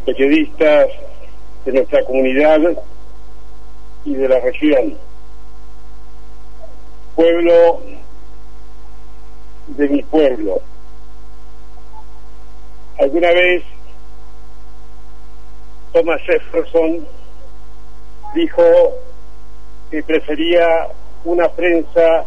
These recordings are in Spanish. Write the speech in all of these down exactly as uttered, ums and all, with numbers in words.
periodistas de nuestra comunidad y de la región. Pueblo de mi pueblo. Alguna vez Thomas Jefferson dijo que prefería una prensa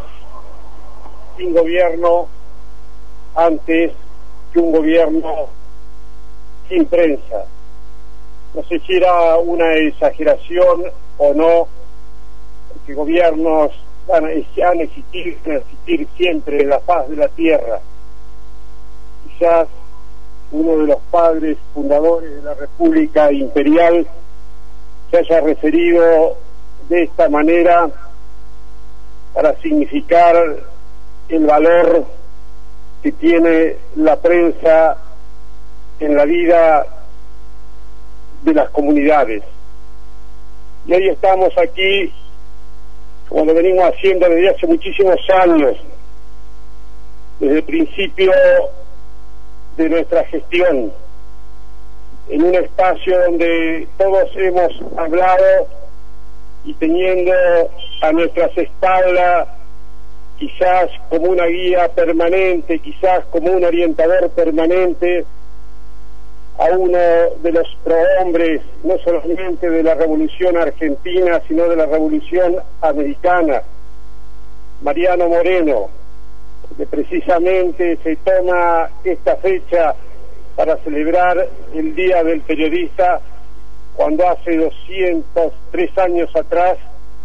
sin gobierno antes que un gobierno sin prensa. No sé si era una exageración o no, porque gobiernos van a, han existido, van a existir siempre en la faz de la tierra. Quizás uno de los padres fundadores de la República Imperial se haya referido de esta manera para significar el valor que tiene la prensa en la vida de las comunidades. Y hoy estamos aquí, como lo venimos haciendo desde hace muchísimos años, desde el principio de nuestra gestión, en un espacio donde todos hemos hablado y teniendo a nuestras espaldas, quizás como una guía permanente, quizás como un orientador permanente, a uno de los prohombres, no solamente de la Revolución Argentina, sino de la Revolución Americana, Mariano Moreno, que precisamente se toma esta fecha para celebrar el Día del Periodista, cuando hace doscientos tres años atrás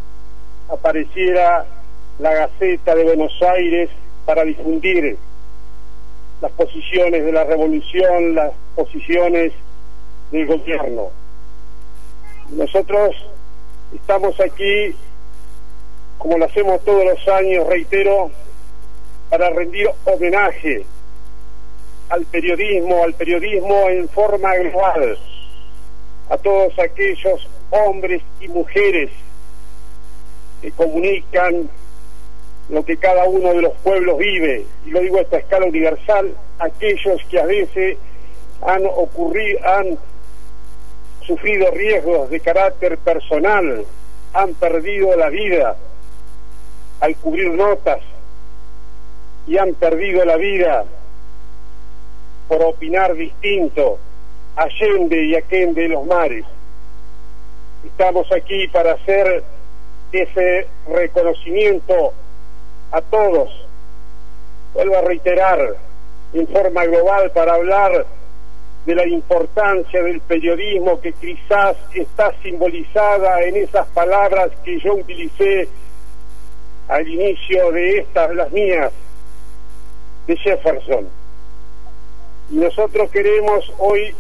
apareciera la Gaceta de Buenos Aires para difundir las posiciones de la revolución, las posiciones del gobierno. Nosotros estamos aquí, como lo hacemos todos los años, reitero, para rendir homenaje al periodismo, al periodismo en forma global, a todos aquellos hombres y mujeres que comunican lo que cada uno de los pueblos vive, y lo digo a esta escala universal, aquellos que a veces han ocurrido, han sufrido riesgos de carácter personal, han perdido la vida al cubrir notas y han perdido la vida por opinar distinto, allende y aquende los mares. Estamos aquí para hacer ese reconocimiento a todos, vuelvo a reiterar, en forma global, para hablar de la importancia del periodismo, que quizás está simbolizada en esas palabras que yo utilicé al inicio de estas, las mías, de Jefferson. Y nosotros queremos hoy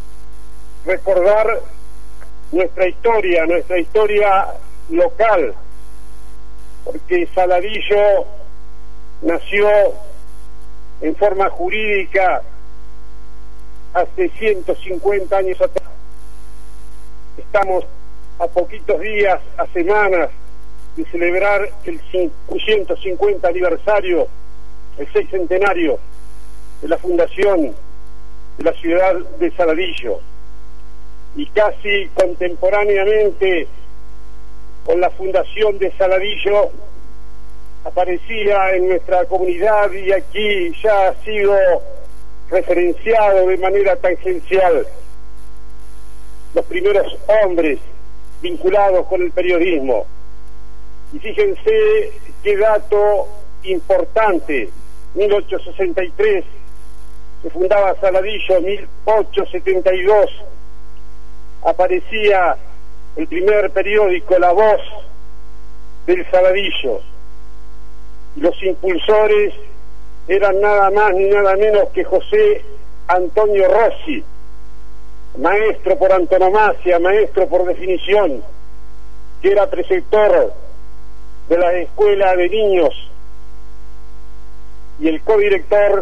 recordar nuestra historia, nuestra historia local, porque Saladillo nació en forma jurídica hace ciento cincuenta años atrás. Estamos a poquitos días, a semanas, de celebrar el ciento cincuenta aniversario, el sescentenario de la fundación de la ciudad de Saladillo. Y casi contemporáneamente con la fundación de Saladillo aparecía en nuestra comunidad, y aquí ya ha sido referenciado de manera tangencial, los primeros hombres vinculados con el periodismo. Y fíjense qué dato importante: mil ochocientos sesenta y tres se fundaba Saladillo, mil ochocientos setenta y dos aparecía el primer periódico, La Voz del Saladillo. Los impulsores eran nada más ni nada menos que José Antonio Rossi, maestro por antonomasia, maestro por definición, que era preceptor de la escuela de niños, y el codirector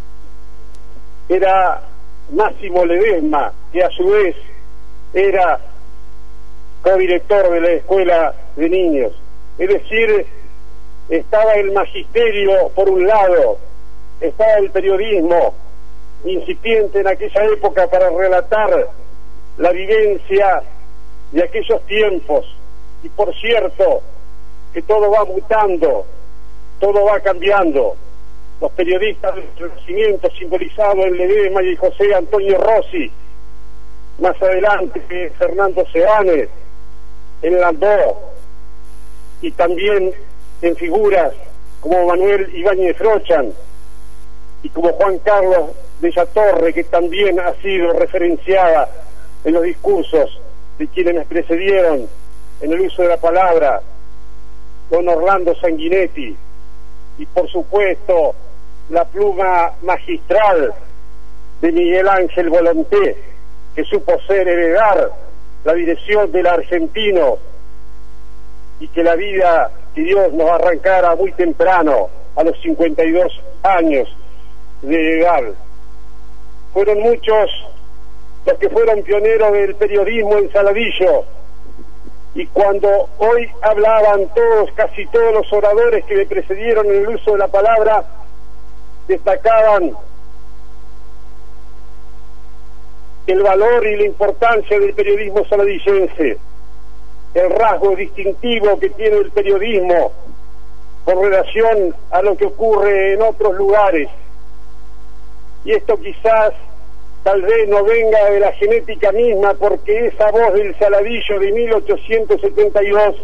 era Máximo Ledesma, que a su vez era codirector de la escuela de niños. Es decir, estaba el magisterio por un lado, estaba el periodismo incipiente en aquella época para relatar la vivencia de aquellos tiempos. Y por cierto, que todo va mutando, todo va cambiando. Los periodistas del Renacimiento, simbolizados en Ledesma y José Antonio Rossi, más adelante Fernando Seane, en Landó, y también en figuras como Manuel Ibáñez Frochan y como Juan Carlos de la Torre, que también ha sido referenciada en los discursos de quienes me precedieron en el uso de la palabra, don Orlando Sanguinetti, y por supuesto la pluma magistral de Miguel Ángel Volonté, que supo ser heredar la dirección del Argentino, y que la vida que Dios nos arrancara muy temprano, a los cincuenta y dos años de edad. Fueron muchos los que fueron pioneros del periodismo en Saladillo, y cuando hoy hablaban todos, casi todos los oradores que me precedieron en el uso de la palabra, destacaban el valor y la importancia del periodismo saladillense, el rasgo distintivo que tiene el periodismo con relación a lo que ocurre en otros lugares. Y esto quizás tal vez no venga de la genética misma, porque esa voz del Saladillo de mil ochocientos setenta y dos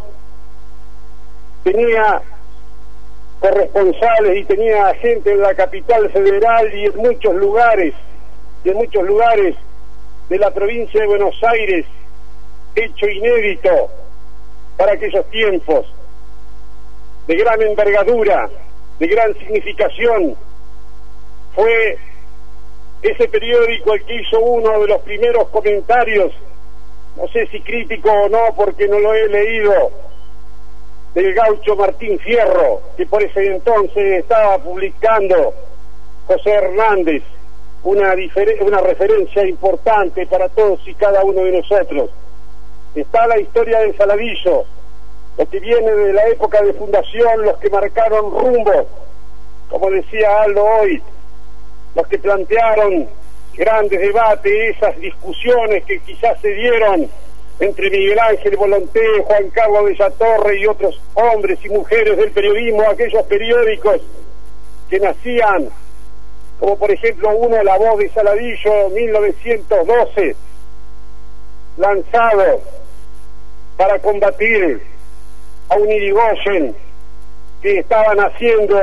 tenía corresponsales y tenía gente en la capital federal y en muchos lugares, y en muchos lugares de la provincia de Buenos Aires, hecho inédito para aquellos tiempos, de gran envergadura, de gran significación. Fue ese periódico el que hizo uno de los primeros comentarios, no sé si crítico o no, porque no lo he leído, del gaucho Martín Fierro, que por ese entonces estaba publicando José Hernández, una, una referencia importante para todos y cada uno de nosotros. Está la historia del Saladillo, lo que viene de la época de fundación, los que marcaron rumbo, como decía Aldo hoy, los que plantearon grandes debates, esas discusiones que quizás se dieron entre Miguel Ángel Volonté, Juan Carlos de la Torre y otros hombres y mujeres del periodismo, aquellos periódicos que nacían, como por ejemplo uno, La Voz de Saladillo, mil novecientos doce, lanzado para combatir a un Irigoyen que estaban haciendo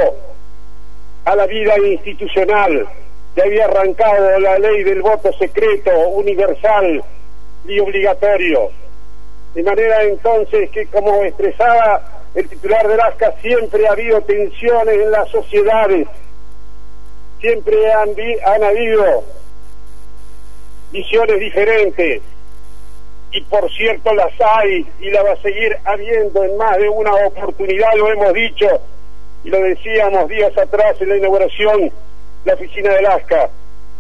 a la vida institucional, que había arrancado la ley del voto secreto, universal y obligatorio. De manera entonces que, como expresaba el titular del A S C A, siempre ha habido tensiones en las sociedades, siempre han, han habido visiones diferentes, y por cierto las hay y la va a seguir habiendo en más de una oportunidad, lo hemos dicho y lo decíamos días atrás en la inauguración de la oficina del A S C A.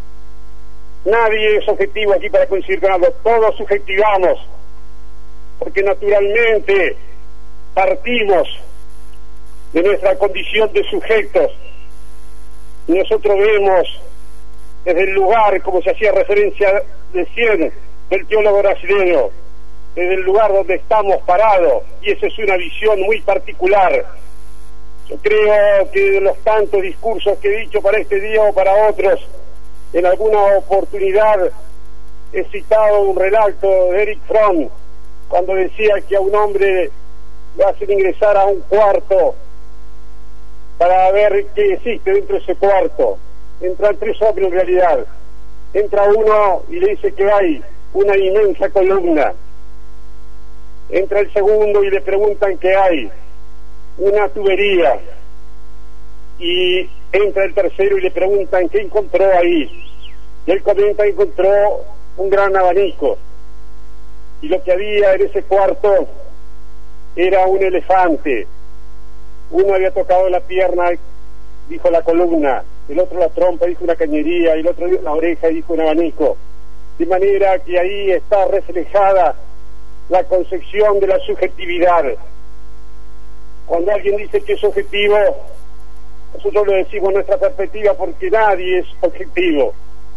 Nadie es objetivo aquí para coincidir con algo, todos subjetivamos, porque naturalmente partimos de nuestra condición de sujetos, y nosotros vemos desde el lugar, como se hacía referencia recién del teólogo brasileño, desde el lugar donde estamos parados, y esa es una visión muy particular. Yo creo que de los tantos discursos que he dicho para este día o para otros, en alguna oportunidad he citado un relato de Eric Fromm, cuando decía que a un hombre lo hacen ingresar a un cuarto para ver qué existe dentro de ese cuarto. Entran tres hombres en realidad. Entra uno y le dice que hay una inmensa columna. Entra el segundo y le preguntan qué hay, una tubería. Y entra el tercero y le preguntan qué encontró ahí. Y él comenta que encontró un gran abanico. Y lo que había en ese cuarto era un elefante. Uno había tocado la pierna, dijo la columna, el otro la trompa, dijo una cañería, y el otro la oreja y dijo un abanico. De manera que ahí está reflejada la concepción de la subjetividad. Cuando alguien dice que es objetivo, nosotros lo decimos en nuestra perspectiva, porque nadie es objetivo.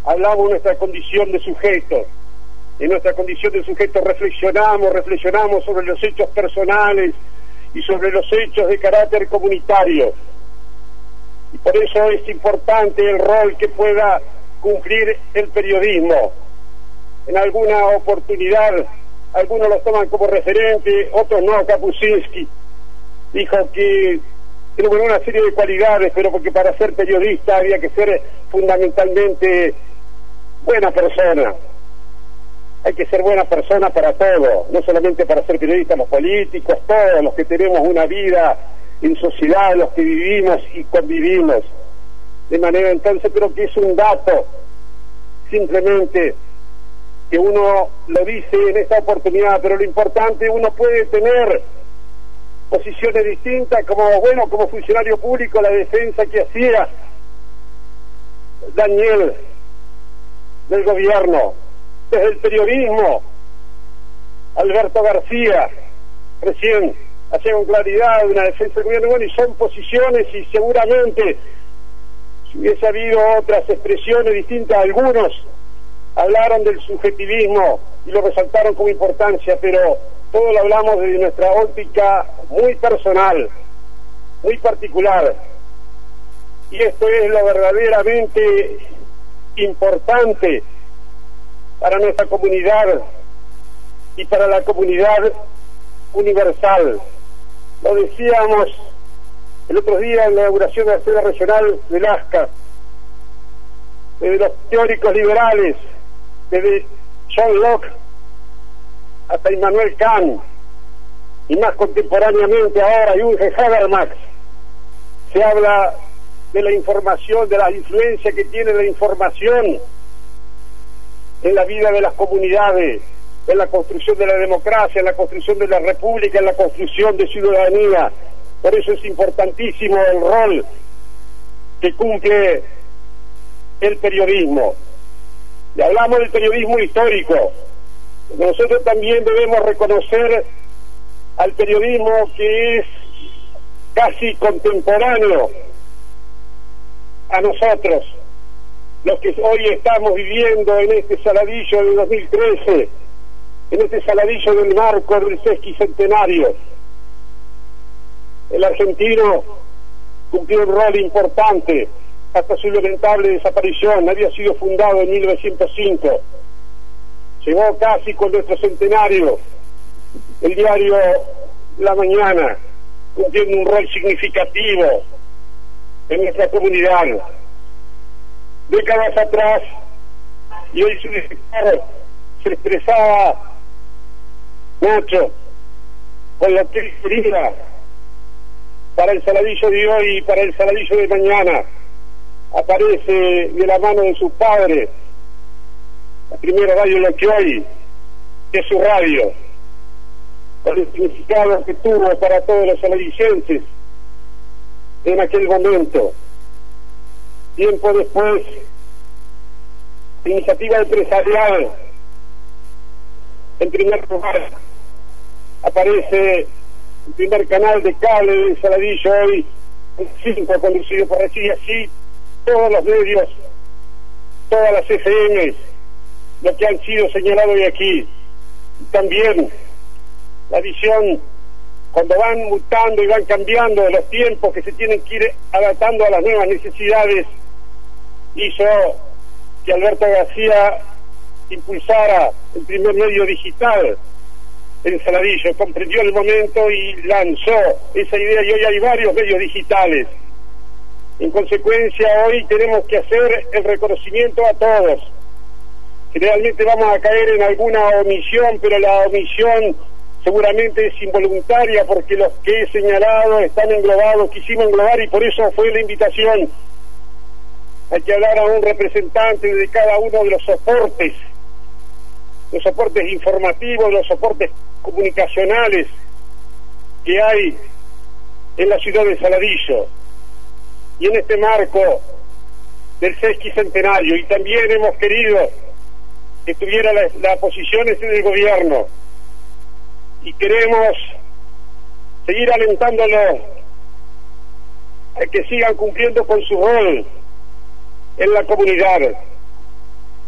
hablamos de nuestra condición de sujetos. En nuestra condición de sujetos reflexionamos, reflexionamos sobre los hechos personales y sobre los hechos de carácter comunitario. Y por eso es importante el rol que pueda cumplir el periodismo. En alguna oportunidad, algunos lo toman como referente, otros no. Kapuscinski dijo que tiene una serie de cualidades, pero porque para ser periodista había que ser fundamentalmente buena persona. Hay que ser buena persona para todo, no solamente para ser periodistas, los políticos, todos los que tenemos una vida en sociedad, los que vivimos y convivimos. De manera entonces creo que es un dato, simplemente, que uno lo dice en esta oportunidad, pero lo importante, uno puede tener posiciones distintas, como, bueno, como funcionario público, la defensa que hacía Daniel del gobierno, desde el periodismo, Alberto García, recién hacía con claridad una defensa del gobierno, bueno, y son posiciones, y seguramente si hubiese habido otras expresiones distintas, algunos hablaron del subjetivismo y lo resaltaron como importancia, pero todo lo hablamos desde nuestra óptica muy personal, muy particular, y esto es lo verdaderamente importante para nuestra comunidad y para la comunidad universal. Lo decíamos el otro día en la inauguración de la sede regional de Lascaux, desde los teóricos liberales, desde John Locke hasta Immanuel Kant, y más contemporáneamente ahora Jürgen Habermas, se habla de la información, de la influencia que tiene la información en la vida de las comunidades, en la construcción de la democracia, en la construcción de la república, en la construcción de ciudadanía. Por eso es importantísimo el rol que cumple el periodismo. Y hablamos del periodismo histórico. Nosotros también debemos reconocer al periodismo que es casi contemporáneo a nosotros, los que hoy estamos viviendo en este saladillo de dos mil trece, en este saladillo del marco del sesquicentenario. El argentino cumplió un rol importante hasta su lamentable desaparición. Había sido fundado en mil novecientos cinco. Llegó casi con nuestro centenario el diario La Mañana, cumpliendo un rol significativo en nuestra comunidad. Décadas atrás, y hoy su director se expresaba, Nacho, con lo que él quería para el saladillo de hoy y para el saladillo de mañana. Aparece de la mano de su padre la primera radio Lo que hoy es su radio, con el significado que tuvo para todos los saladillenses en aquel momento. Tiempo después, iniciativa empresarial, en primer lugar, aparece el primer canal de cable de Saladillo hoy, el cinco, conducido por allí, y así todos los medios, todas las F M, lo que han sido señalados hoy aquí. Y también la visión, cuando van mutando y van cambiando los tiempos que se tienen que ir adaptando a las nuevas necesidades, hizo que Alberto García impulsara el primer medio digital en Saladillo, comprendió el momento y lanzó esa idea, y hoy hay varios medios digitales. En consecuencia, hoy tenemos que hacer el reconocimiento a todos. Generalmente vamos a caer en alguna omisión, pero la omisión seguramente es involuntaria, porque los que he señalado están englobados, quisimos englobar, y por eso fue la invitación. Hay que hablar a un representante de cada uno de los soportes, los soportes informativos, los soportes comunicacionales que hay en la ciudad de Saladillo. Y en este marco del sesquicentenario, y también hemos querido que tuviera la, la posición este del gobierno, y queremos seguir alentándolos a que sigan cumpliendo con su rol en la comunidad.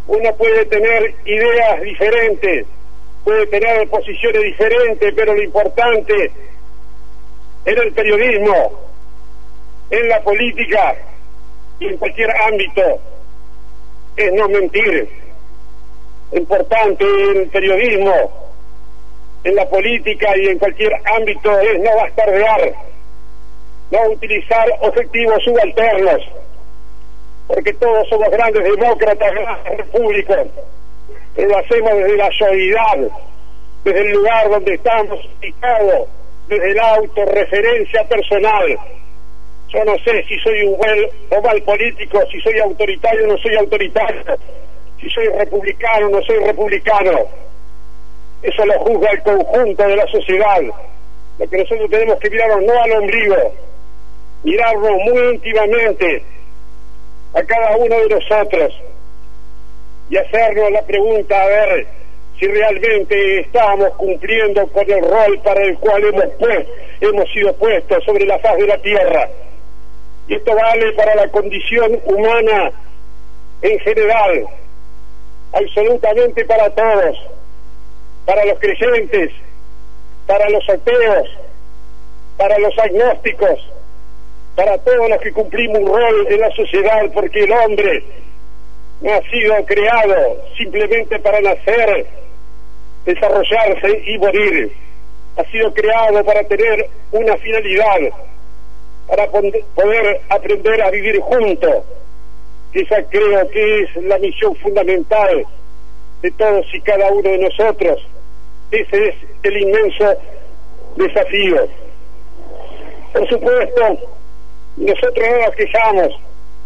Uno puede tener ideas diferentes, puede tener posiciones diferentes, pero lo importante en el periodismo, en la política y en cualquier ámbito es no mentir. Lo importante en el periodismo, en la política y en cualquier ámbito es no bastardear, no utilizar objetivos subalternos, porque todos somos grandes demócratas, grandes repúblicos, pero lo hacemos desde la solidaridad, desde el lugar donde estamos ubicados, desde la autorreferencia personal. Yo no sé si soy un buen o mal político, si soy autoritario o no soy autoritario, si soy republicano o no soy republicano. Eso lo juzga el conjunto de la sociedad. Lo que nosotros tenemos que mirarnos no al ombligo, mirarnos muy íntimamente a cada uno de nosotros y hacernos la pregunta a ver si realmente estamos cumpliendo con el rol para el cual hemos, pues, hemos sido puestos sobre la faz de la tierra. Y esto vale para la condición humana en general, absolutamente para todos, para los creyentes, para los ateos, para los agnósticos, para todos los que cumplimos un rol en la sociedad, porque el hombre no ha sido creado simplemente para nacer, desarrollarse y morir. Ha sido creado para tener una finalidad, para poder aprender a vivir juntos. Esa creo que es la misión fundamental de todos y cada uno de nosotros. Ese es el inmenso desafío. Por supuesto, nosotros no nos quejamos.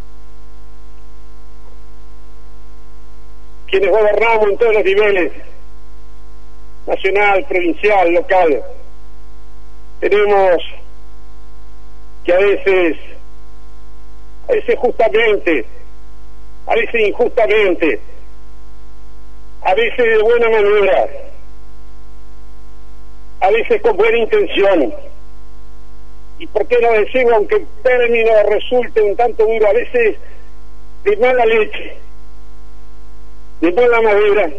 Quienes gobernamos en todos los niveles, nacional, provincial, local, tenemos que a veces, a veces justamente, a veces injustamente, a veces de buena manera, a veces con buena intención, y por qué no decimos, aunque el término resulte un tanto duro, a veces de mala leche, de mala madera,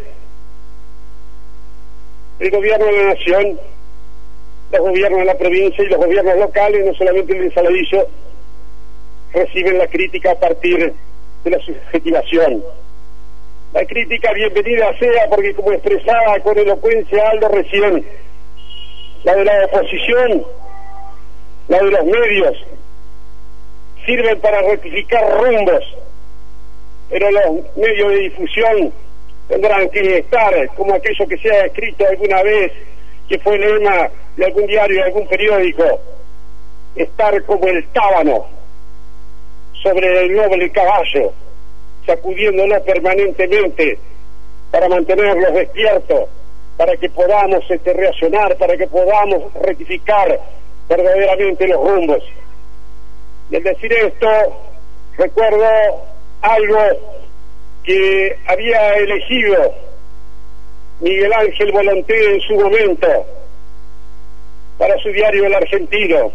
el gobierno de la nación, los gobiernos de la provincia y los gobiernos locales, no solamente el de Saladillo, reciben la crítica a partir de la subjetivación. La crítica bienvenida sea, porque como expresaba con elocuencia Aldo recién, la de la oposición, la de los medios, sirven para rectificar rumbos, pero los medios de difusión tendrán que estar como aquello que se ha escrito alguna vez, que fue el lema de algún diario, de algún periódico, estar como el tábano sobre el noble caballo, sacudiéndolo permanentemente para mantenerlos despiertos, para que podamos este, reaccionar, para que podamos rectificar verdaderamente los rumbos. Y al decir esto, recuerdo algo que había elegido Miguel Ángel Volonté en su momento para su diario El Argentino,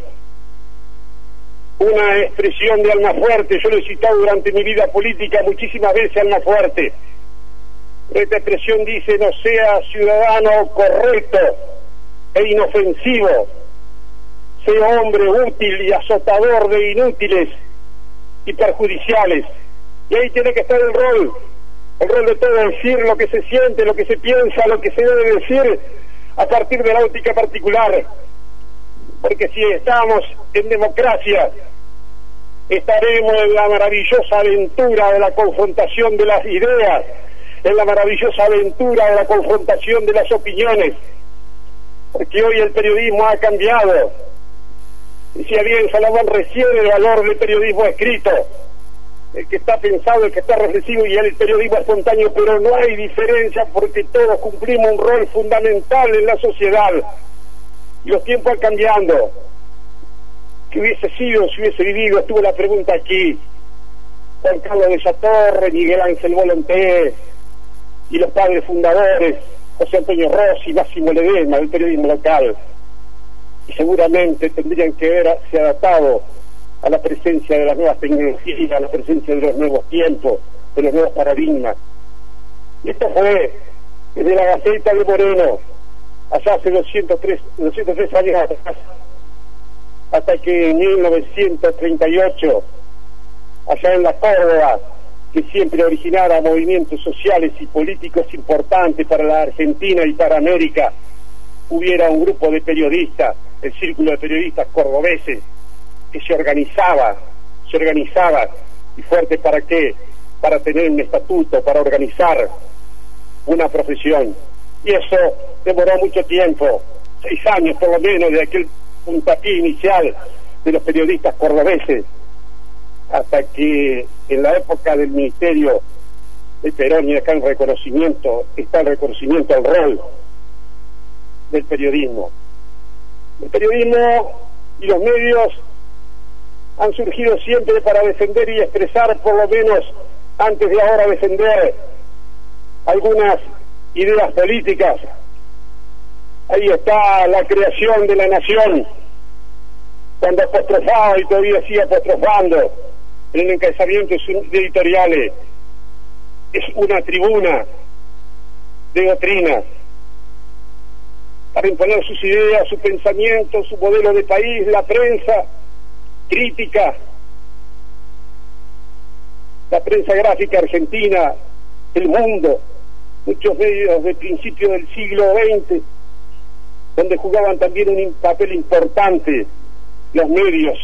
una expresión de Almafuerte. Yo lo he citado durante mi vida política muchísimas veces, Almafuerte. Esta expresión dice: no sea ciudadano correcto e inofensivo, sea hombre útil y azotador de inútiles y perjudiciales. Y ahí tiene que estar el rol, el rol de todo, decir lo que se siente, lo que se piensa, lo que se debe decir a partir de la óptica particular. Porque si estamos en democracia, estaremos en la maravillosa aventura de la confrontación de las ideas, en la maravillosa aventura de la confrontación de las opiniones, porque hoy el periodismo ha cambiado. Decía bien Salomón recién el valor del periodismo escrito, el que está pensado, el que está reflexivo, y el periodismo espontáneo, pero no hay diferencia porque todos cumplimos un rol fundamental en la sociedad y los tiempos van cambiando. ¿Qué hubiese sido si hubiese vivido? Estuvo la pregunta aquí Juan Carlos de Satorre, Miguel Ángel Volonté y los padres fundadores, José Antonio Rossi, Máximo Ledesma, del periodismo local, y seguramente tendrían que haberse adaptado a la presencia de las nuevas tecnologías, a la presencia de los nuevos tiempos, de los nuevos paradigmas. Esto fue desde la Gaceta de Moreno, allá hace doscientos tres, doscientos tres años atrás, hasta que en mil novecientos treinta y ocho, allá en la Córdoba, que siempre originara movimientos sociales y políticos importantes para la Argentina y para América, hubiera un grupo de periodistas, el Círculo de Periodistas Cordobeses, que se organizaba, se organizaba, y fuerte para qué, para tener un estatuto, para organizar una profesión. Y eso demoró mucho tiempo, seis años por lo menos, de aquel puntapié inicial de los periodistas cordobeses, hasta que en la época del Ministerio de Perón, y acá en reconocimiento, está el reconocimiento al rol del periodismo. El periodismo y los medios han surgido siempre para defender y expresar, por lo menos antes de ahora defender algunas ideas políticas. Ahí está la creación de la nación, cuando apostrofaba y todavía sigue apostrofando en el encabezamiento de editoriales. Es una tribuna de doctrina para imponer sus ideas, su pensamiento, su modelo de país. La prensa crítica, la prensa gráfica argentina, El Mundo, muchos medios de principios del siglo veinte, donde jugaban también un papel importante los medios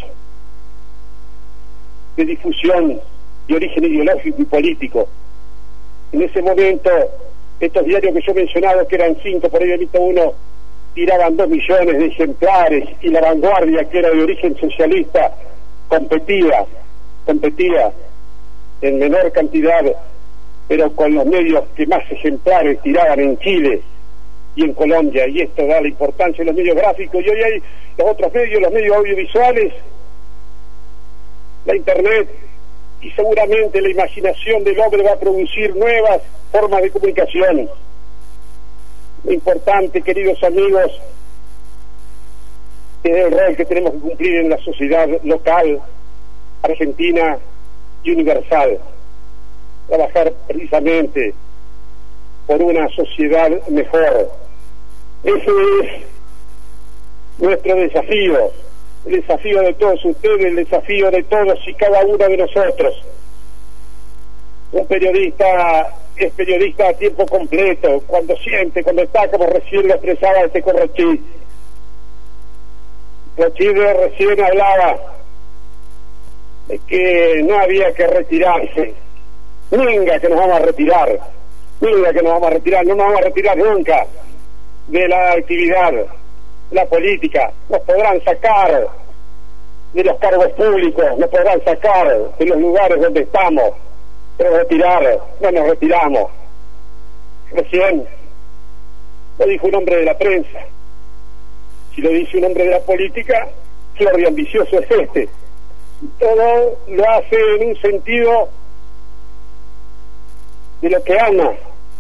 de difusión de origen ideológico y político. En ese momento, estos diarios que yo he mencionado, que eran cinco, por ahí visto uno, tiraban dos millones de ejemplares, y La Vanguardia, que era de origen socialista, competía, competía en menor cantidad, pero con los medios que más ejemplares tiraban en Chile y en Colombia. Y esto da la importancia de los medios gráficos. Y hoy hay los otros medios, los medios audiovisuales, la internet, y seguramente la imaginación del hombre va a producir nuevas formas de comunicación. Lo importante, queridos amigos, es el rol que tenemos que cumplir en la sociedad local, argentina y universal. Trabajar precisamente por una sociedad mejor. Ese es nuestro desafío, el desafío de todos ustedes, el desafío de todos y cada uno de nosotros. Un periodista es periodista a tiempo completo, cuando siente, cuando está, como recién lo expresaba este Corrochí. Rochide recién hablaba de que no había que retirarse. Venga que nos vamos a retirar, venga que nos vamos a retirar, no nos vamos a retirar nunca de la actividad, la política. Nos podrán sacar de los cargos públicos, nos podrán sacar de los lugares donde estamos, pero retirar, no nos retiramos. Recién lo dijo un hombre de la prensa. Si lo dice un hombre de la política, flor de ambicioso es este. Todo lo hace en un sentido de lo que ama,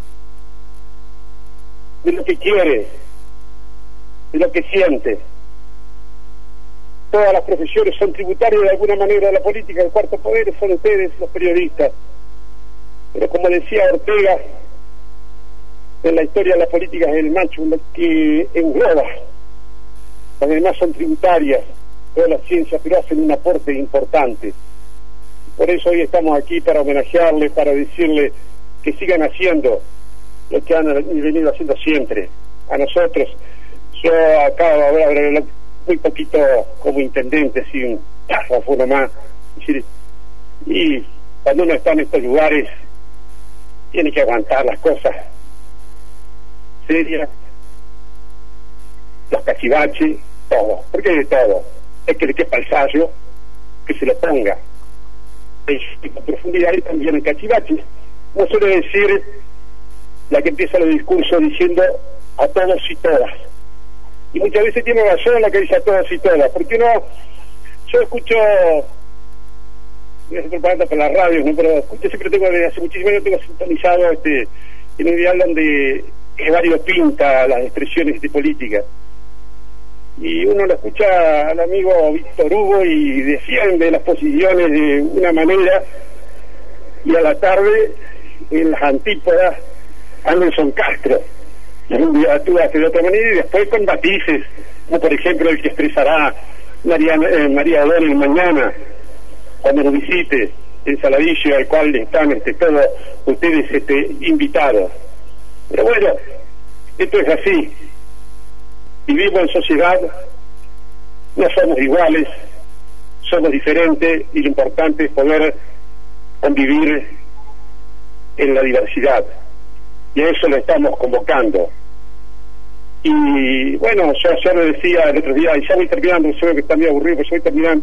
de lo que quiere, de lo que siente. Todas las profesiones son tributarias de alguna manera de la política. El cuarto poder son ustedes, los periodistas. Pero como decía Ortega, en la historia de la política es el macho que engloba. Las demás son tributarias, toda la ciencia, pero hacen un aporte importante. Por eso hoy estamos aquí para homenajearles, para decirles que sigan haciendo lo que han venido haciendo siempre. A nosotros, yo acabo de hablar muy poquito como intendente, así un párrafo nomás, y cuando uno está en estos lugares tiene que aguantar las cosas serias, los cachivaches, todo, porque hay de todo. Es que le quepa el sallo, que se lo ponga en profundidad, y también en cachivaches. No suele decir la que empieza los discursos diciendo a todos y todas, y muchas veces tiene razón la que dice a todos y todas, porque uno, yo escucho, voy a hacer propaganda para las radios, ¿no? Pero escucho, siempre tengo, desde hace muchísimo tiempo tengo sintonizado este, en un dial donde Evario pinta las expresiones de política, y uno lo escucha al amigo Víctor Hugo y defiende las posiciones de una manera, y a la tarde en las antípodas Anderson Castro, y un día actúa de otra manera y después con matices, como por ejemplo el que expresará María, eh, María O'Donnell mañana, cuando nos visite en Saladillo, al cual están este, todos ustedes este, invitados. Pero bueno, esto es así. Vivimos en sociedad, no somos iguales, somos diferentes, y lo importante es poder convivir en la diversidad, y a eso lo estamos convocando. Y bueno, yo ayer le decía el otro día, y ya voy terminando, yo veo que está muy aburrido, pero yo voy terminando,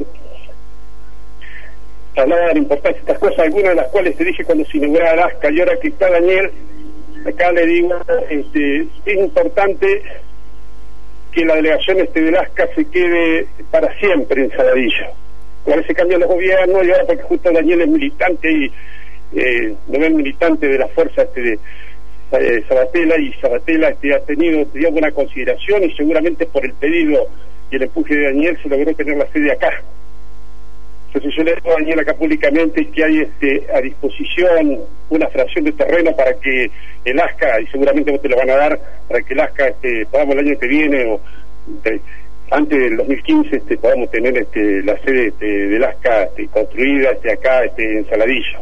hablaba de la importancia de estas cosas, algunas de las cuales te dije cuando se inauguraba Alaska, y ahora que está Daniel, acá le digo, este, es importante que la delegación este de Alaska se quede para siempre en Saladillo. A veces cambian los gobiernos, y ahora porque justo Daniel es militante, y eh, no es militante de la fuerza este de eh, Sabatella, y Sabatella este, ha tenido, tenido buena consideración, y seguramente por el pedido y el empuje de Daniel se logró tener la sede acá. Entonces yo le digo a Daniel acá públicamente que hay este, a disposición una fracción de terreno para que el ASCA, y seguramente vos te lo van a dar, para que el ASCA este, podamos el año que viene o de, antes del dos mil quince este, podamos tener este, la sede este, del ASCA este, construida este, acá este, en Saladillo.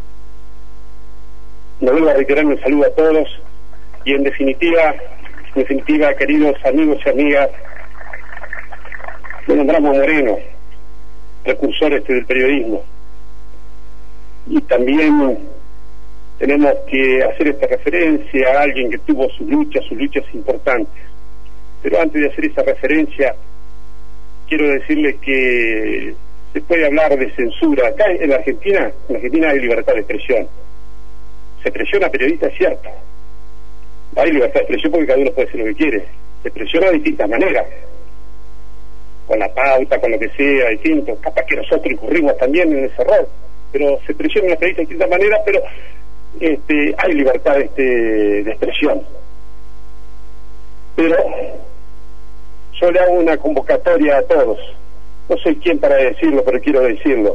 Me vuelvo a reiterar un saludo a todos, y en definitiva, en definitiva, queridos amigos y amigas, lo nombramos Moreno, precursor este del periodismo, y también tenemos que hacer esta referencia a alguien que tuvo sus luchas, sus luchas importantes. Pero antes de hacer esa referencia, quiero decirles que se puede hablar de censura. Acá en la Argentina, en la Argentina hay libertad de expresión. Se presiona a periodistas, es cierto. Hay libertad de expresión porque cada uno puede decir lo que quiere. Se presiona de distintas maneras, con la pauta, con lo que sea, distinto. Capaz que nosotros incurrimos también en ese error, pero se presiona a la periodista de distintas maneras, pero este, hay libertad este, de expresión. Pero yo le hago una convocatoria a todos. No soy quien para decirlo, pero quiero decirlo.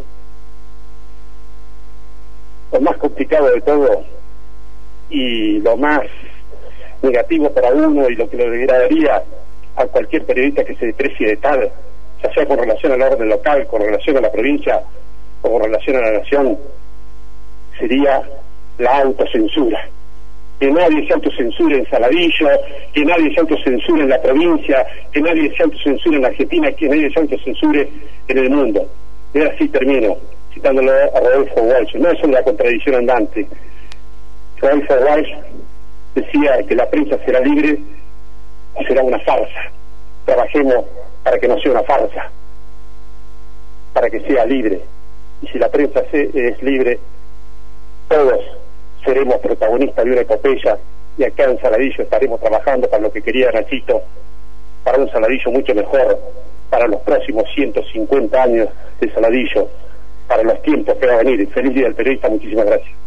Lo más complicado de todo y lo más negativo para uno, y lo que lo degradaría a cualquier periodista que se desprecie de tal, ya sea con relación al orden local, con relación a la provincia o con relación a la nación, sería la autocensura. Que nadie se autocensure en Saladillo, que nadie se autocensure en la provincia, que nadie se autocensure en la Argentina, que nadie se autocensure en el mundo. Y ahora sí termino citándolo a Rodolfo Walsh. No es una contradicción andante. Rodolfo Walsh decía que la prensa será libre o será una farsa. Trabajemos para que no sea una farsa, para que sea libre. Y si la prensa es libre, todos seremos protagonistas de una epopeya, y acá en Saladillo estaremos trabajando para lo que quería Nachito, para un Saladillo mucho mejor, para los próximos ciento cincuenta años de Saladillo, para los tiempos que va a venir. Feliz Día del Periodista, muchísimas gracias.